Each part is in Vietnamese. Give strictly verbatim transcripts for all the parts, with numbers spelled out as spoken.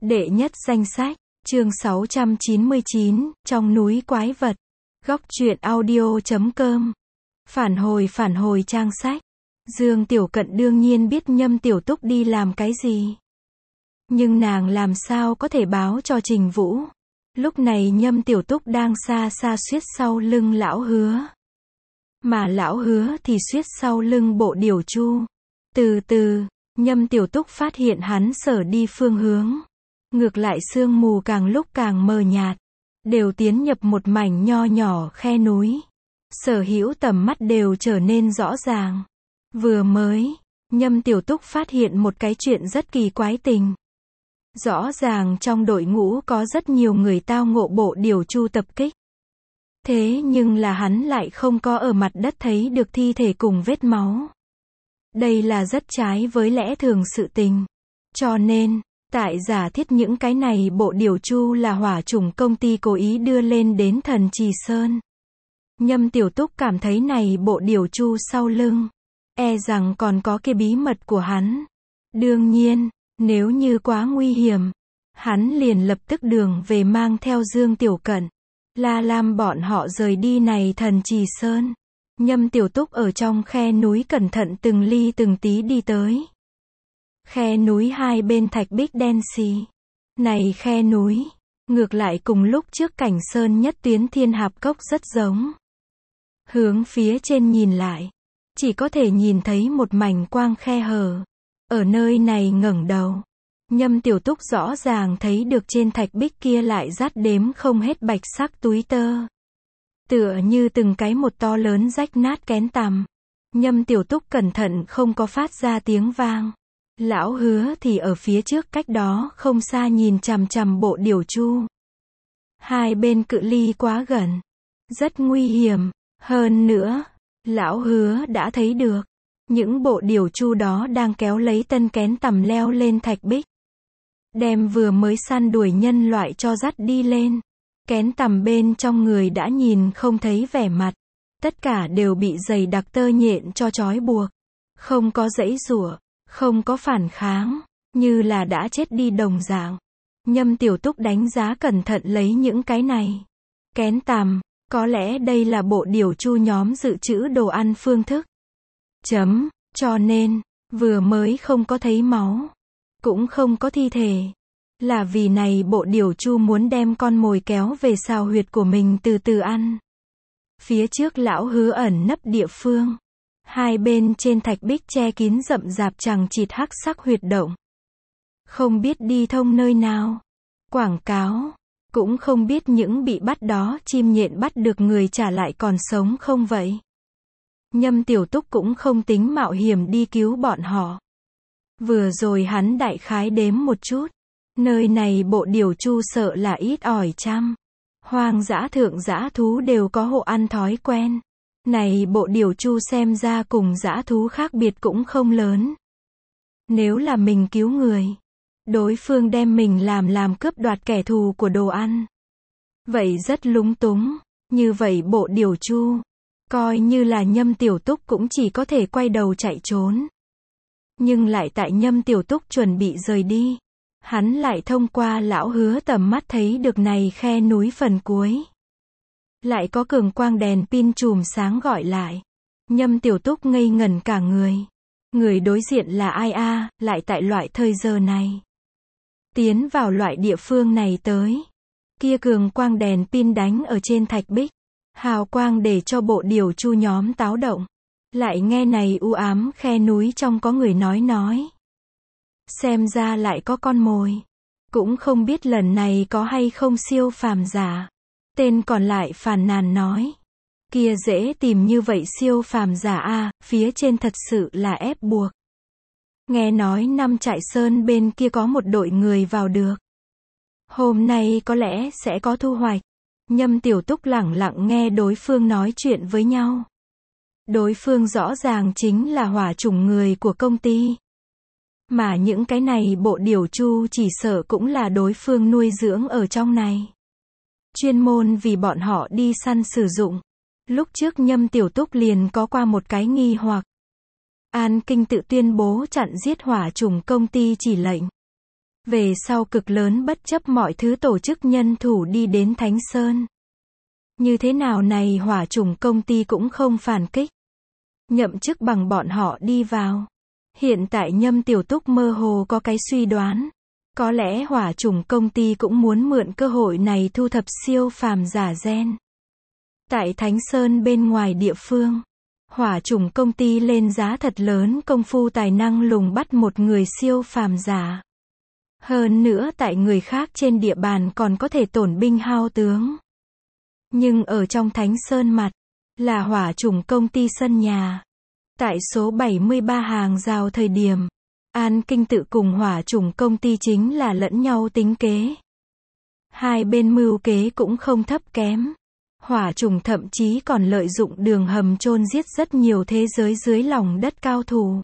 Đệ nhất danh sách, chương sáu trăm chín mươi chín, trong núi quái vật. Góc truyện audio chấm com. Phản hồi phản hồi trang sách. Dương Tiểu Cận đương nhiên biết Nhâm Tiểu Túc đi làm cái gì. Nhưng nàng làm sao có thể báo cho Trình Vũ. Lúc này Nhâm Tiểu Túc đang xa xa suýt sau lưng lão Hứa. Mà lão Hứa thì suýt sau lưng Bộ Điểu Chu. Từ từ, Nhâm Tiểu Túc phát hiện hắn sở đi phương hướng. Ngược lại sương mù càng lúc càng mờ nhạt. Đều tiến nhập một mảnh nho nhỏ khe núi. Sở hữu tầm mắt đều trở nên rõ ràng. Vừa mới, Nhâm Tiểu Túc phát hiện một cái chuyện rất kỳ quái tình. Rõ ràng trong đội ngũ có rất nhiều người tao ngộ Bộ Điểu Chu tập kích. Thế nhưng là hắn lại không có ở mặt đất thấy được thi thể cùng vết máu. Đây là rất trái với lẽ thường sự tình. Cho nên, tại giả thiết những cái này Bộ Điểu Chu là hỏa chủng công ty cố ý đưa lên đến Thần Trì Sơn. Nhâm Tiểu Túc cảm thấy này Bộ Điểu Chu sau lưng, e rằng còn có cái bí mật của hắn. Đương nhiên, nếu như quá nguy hiểm, hắn liền lập tức đường về mang theo Dương Tiểu Cận, La Lam bọn họ rời đi này Thần Trì Sơn. Nhâm Tiểu Túc ở trong khe núi cẩn thận từng ly từng tí đi tới. Khe núi hai bên thạch bích đen xì. Này khe núi, ngược lại cùng lúc trước Cảnh Sơn Nhất Tuyến Thiên Hạp Cốc rất giống. Hướng phía trên nhìn lại, chỉ có thể nhìn thấy một mảnh quang khe hở. Ở nơi này ngẩng đầu, Nhâm Tiểu Túc rõ ràng thấy được trên thạch bích kia lại dát đếm không hết bạch sắc túi tơ. Tựa như từng cái một to lớn rách nát kén tằm. Nhâm Tiểu Túc cẩn thận không có phát ra tiếng vang. Lão Hứa thì ở phía trước cách đó không xa nhìn chằm chằm Bộ Điểu Chu. Hai bên cự ly quá gần, rất nguy hiểm. Hơn nữa, Lão Hứa đã thấy được những Bộ Điểu Chu đó đang kéo lấy tân kén tằm leo lên thạch bích, đem vừa mới săn đuổi nhân loại cho dắt đi lên. Kén tằm bên trong người đã nhìn không thấy vẻ mặt, tất cả đều bị dày đặc tơ nhện cho trói buộc, không có giãy giụa, không có phản kháng, như là đã chết đi đồng dạng. Nhâm Tiểu Túc đánh giá cẩn thận lấy những cái này kén tằm, có lẽ đây là Bộ Điểu Chu nhóm dự trữ đồ ăn phương thức. Chấm, cho nên, vừa mới không có thấy máu, cũng không có thi thể. Là vì này Bộ Điểu Chu muốn đem con mồi kéo về xào huyệt của mình từ từ ăn. Phía trước Lão Hứa ẩn nấp địa phương. Hai bên trên thạch bích che kín rậm rạp chằng chịt hắc sắc huyệt động. Không biết đi thông nơi nào. Quảng cáo. Cũng không biết những bị bắt đó chim nhện bắt được người trả lại còn sống không vậy. Nhâm Tiểu Túc cũng không tính mạo hiểm đi cứu bọn họ. Vừa rồi hắn đại khái đếm một chút. Nơi này Bộ Điểu Chu sợ là ít ỏi trăm. Hoang dã thượng dã thú đều có hộ ăn thói quen. Này Bộ Điểu Chu xem ra cùng dã thú khác biệt cũng không lớn. Nếu là mình cứu người, đối phương đem mình làm làm cướp đoạt kẻ thù của đồ ăn, vậy rất lúng túng. Như vậy Bộ Điểu Chu, coi như là Nhâm Tiểu Túc cũng chỉ có thể quay đầu chạy trốn. Nhưng lại tại Nhâm Tiểu Túc chuẩn bị rời đi, hắn lại thông qua Lão Hứa tầm mắt thấy được này khe núi phần cuối. Lại có cường quang đèn pin chùm sáng gọi lại. Nhâm Tiểu Túc ngây ngẩn cả người. Người đối diện là ai a, lại tại loại thời giờ này. Tiến vào loại địa phương này tới. Kia cường quang đèn pin đánh ở trên thạch bích. Hào quang để cho Bộ Điểu Chu nhóm táo động. Lại nghe này u ám khe núi trong có người nói nói. Xem ra lại có con mồi. Cũng không biết lần này có hay không siêu phàm giả. Tên còn lại phàn nàn nói. Kia dễ tìm như vậy siêu phàm giả a, phía trên thật sự là ép buộc. Nghe nói năm Trại Sơn bên kia có một đội người vào được. Hôm nay có lẽ sẽ có thu hoạch. Nhâm Tiểu Túc lẳng lặng nghe đối phương nói chuyện với nhau. Đối phương rõ ràng chính là hỏa chủng người của công ty. Mà những cái này Bộ Điểu Chu chỉ sợ cũng là đối phương nuôi dưỡng ở trong này. Chuyên môn vì bọn họ đi săn sử dụng. Lúc trước Nhâm Tiểu Túc liền có qua một cái nghi hoặc. An Kinh tự tuyên bố chặn giết hỏa chủng công ty chỉ lệnh. Về sau cực lớn bất chấp mọi thứ tổ chức nhân thủ đi đến Thánh Sơn. Như thế nào này hỏa chủng công ty cũng không phản kích. Nhậm chức bằng bọn họ đi vào. Hiện tại Nhâm Tiểu Túc mơ hồ có cái suy đoán. Có lẽ hỏa chủng công ty cũng muốn mượn cơ hội này thu thập siêu phàm giả gen. Tại Thánh Sơn bên ngoài địa phương, hỏa chủng công ty lên giá thật lớn công phu tài năng lùng bắt một người siêu phàm giả. Hơn nữa tại người khác trên địa bàn còn có thể tổn binh hao tướng. Nhưng ở trong Thánh Sơn mặt, là hỏa chủng công ty sân nhà. Tại số bảy mươi ba hàng rào thời điểm, An Kinh Tự cùng hỏa chủng công ty chính là lẫn nhau tính kế. Hai bên mưu kế cũng không thấp kém. Hỏa chủng thậm chí còn lợi dụng đường hầm chôn giết rất nhiều thế giới dưới lòng đất cao thủ.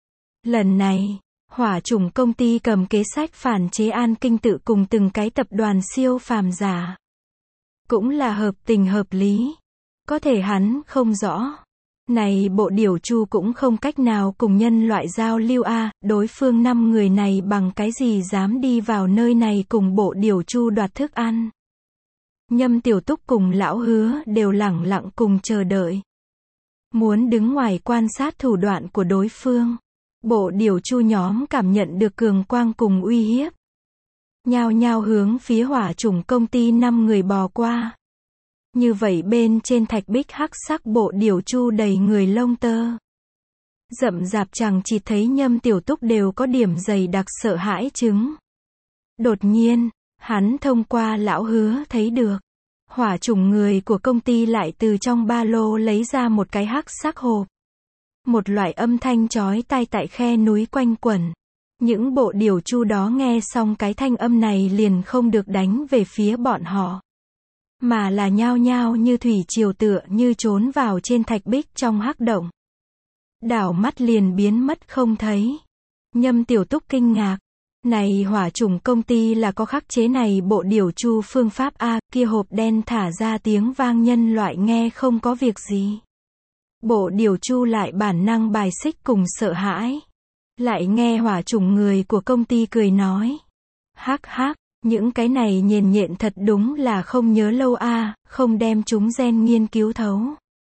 Lần này, hỏa chủng công ty cầm kế sách phản chế An Kinh Tự cùng từng cái tập đoàn siêu phàm giả. Cũng là hợp tình hợp lý. Có thể hắn không rõ. Này bộ điều chu cũng không cách nào cùng nhân loại giao lưu a, à, đối phương năm người này bằng cái gì dám đi vào nơi này cùng bộ điều chu đoạt thức ăn. Nhâm Tiểu Túc cùng lão Hứa đều lẳng lặng cùng chờ đợi. Muốn đứng ngoài quan sát thủ đoạn của đối phương. Bộ điều chu nhóm cảm nhận được cường quang cùng uy hiếp. Nhao nhao hướng phía hỏa chủng công ty năm người bò qua. Như vậy bên trên thạch bích hắc sắc bộ điều chu đầy người lông tơ. Rậm rạp chẳng chỉ thấy Nhâm Tiểu Túc đều có điểm dày đặc sợ hãi chứng. Đột nhiên, hắn thông qua lão Hứa thấy được. Hỏa chủng người của công ty lại từ trong ba lô lấy ra một cái hắc sắc hộp. Một loại âm thanh chói tai tại khe núi quanh quẩn. Những bộ điều chu đó nghe xong cái thanh âm này liền không được đánh về phía bọn họ. Mà là nhao nhao như thủy triều tựa như trốn vào trên thạch bích trong hắc động. Đảo mắt liền biến mất không thấy. Nhâm Tiểu Túc kinh ngạc. Này hỏa chủng công ty là có khắc chế này bộ điều chu phương pháp a, kia hộp đen thả ra tiếng vang nhân loại nghe không có việc gì. Bộ điều chu lại bản năng bài xích cùng sợ hãi. Lại nghe hỏa chủng người của công ty cười nói. Hắc hắc, những cái này nhền nhện thật đúng là không nhớ lâu a, à, không đem chúng gen nghiên cứu thấu.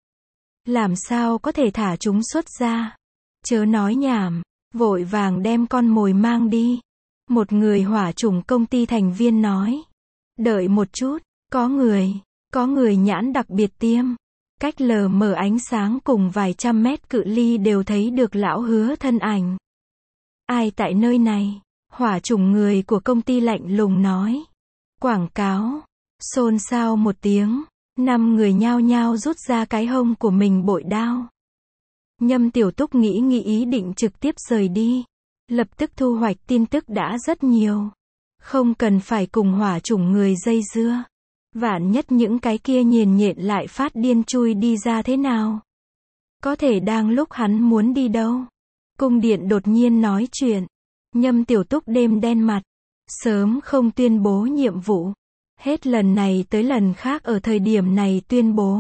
Làm sao có thể thả chúng xuất ra? Chớ nói nhảm, vội vàng đem con mồi mang đi. Một người hỏa chủng công ty thành viên nói. Đợi một chút, có người, có người nhãn đặc biệt tiêm. Cách lờ mờ ánh sáng cùng vài trăm mét cự ly đều thấy được lão Hứa thân ảnh. Ai tại nơi này? Hỏa chủng người của công ty lạnh lùng nói. Quảng cáo. Xôn xao một tiếng. Năm người nhao nhao rút ra cái hông của mình bội đao. Nhâm Tiểu Túc nghĩ nghĩ ý định trực tiếp rời đi. Lập tức thu hoạch tin tức đã rất nhiều. Không cần phải cùng hỏa chủng người dây dưa. Vạn nhất những cái kia nhền nhện lại phát điên chui đi ra thế nào? Có thể đang lúc hắn muốn đi đâu? Cung điện đột nhiên nói chuyện. Nhâm Tiểu Túc đêm đen mặt. Sớm không tuyên bố nhiệm vụ. Hết lần này tới lần khác ở thời điểm này tuyên bố.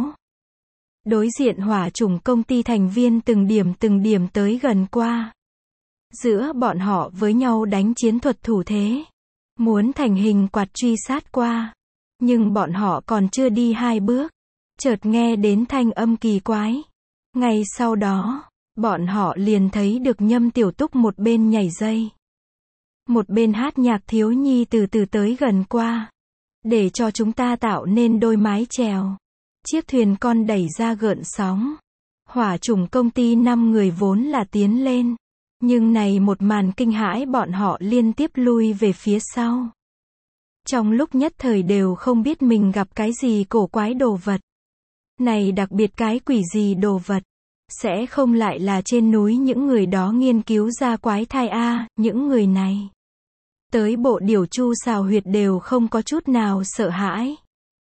Đối diện hỏa chủng công ty thành viên từng điểm từng điểm tới gần qua. Giữa bọn họ với nhau đánh chiến thuật thủ thế. Muốn thành hình quạt truy sát qua. Nhưng bọn họ còn chưa đi hai bước. Chợt nghe đến thanh âm kỳ quái. Ngay sau đó, bọn họ liền thấy được Nhâm Tiểu Túc một bên nhảy dây. Một bên hát nhạc thiếu nhi từ từ tới gần qua. Để cho chúng ta tạo nên đôi mái chèo. Chiếc thuyền con đẩy ra gợn sóng. Hỏa chủng công ty năm người vốn là tiến lên. Nhưng này một màn kinh hãi bọn họ liên tiếp lui về phía sau. Trong lúc nhất thời đều không biết mình gặp cái gì cổ quái đồ vật. Này đặc biệt cái quỷ gì đồ vật. Sẽ không lại là trên núi những người đó nghiên cứu ra quái thai a, à, những người này. Tới bộ điều chu xào huyệt đều không có chút nào sợ hãi.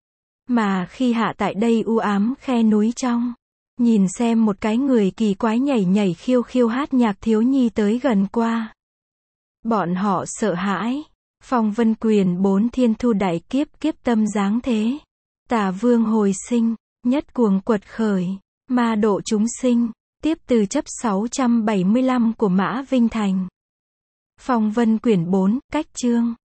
Mà khi hạ tại đây u ám khe núi trong. Nhìn xem một cái người kỳ quái nhảy nhảy khiêu khiêu hát nhạc thiếu nhi tới gần qua. Bọn họ sợ hãi. Phong vân quyền bốn thiên thu đại kiếp kiếp tâm dáng thế. Tà vương hồi sinh, nhất cuồng quật khởi, ma độ chúng sinh, tiếp từ chấp sáu trăm bảy mươi lăm của Mã Vinh Thành. Phong vân quyển bốn, cách chương.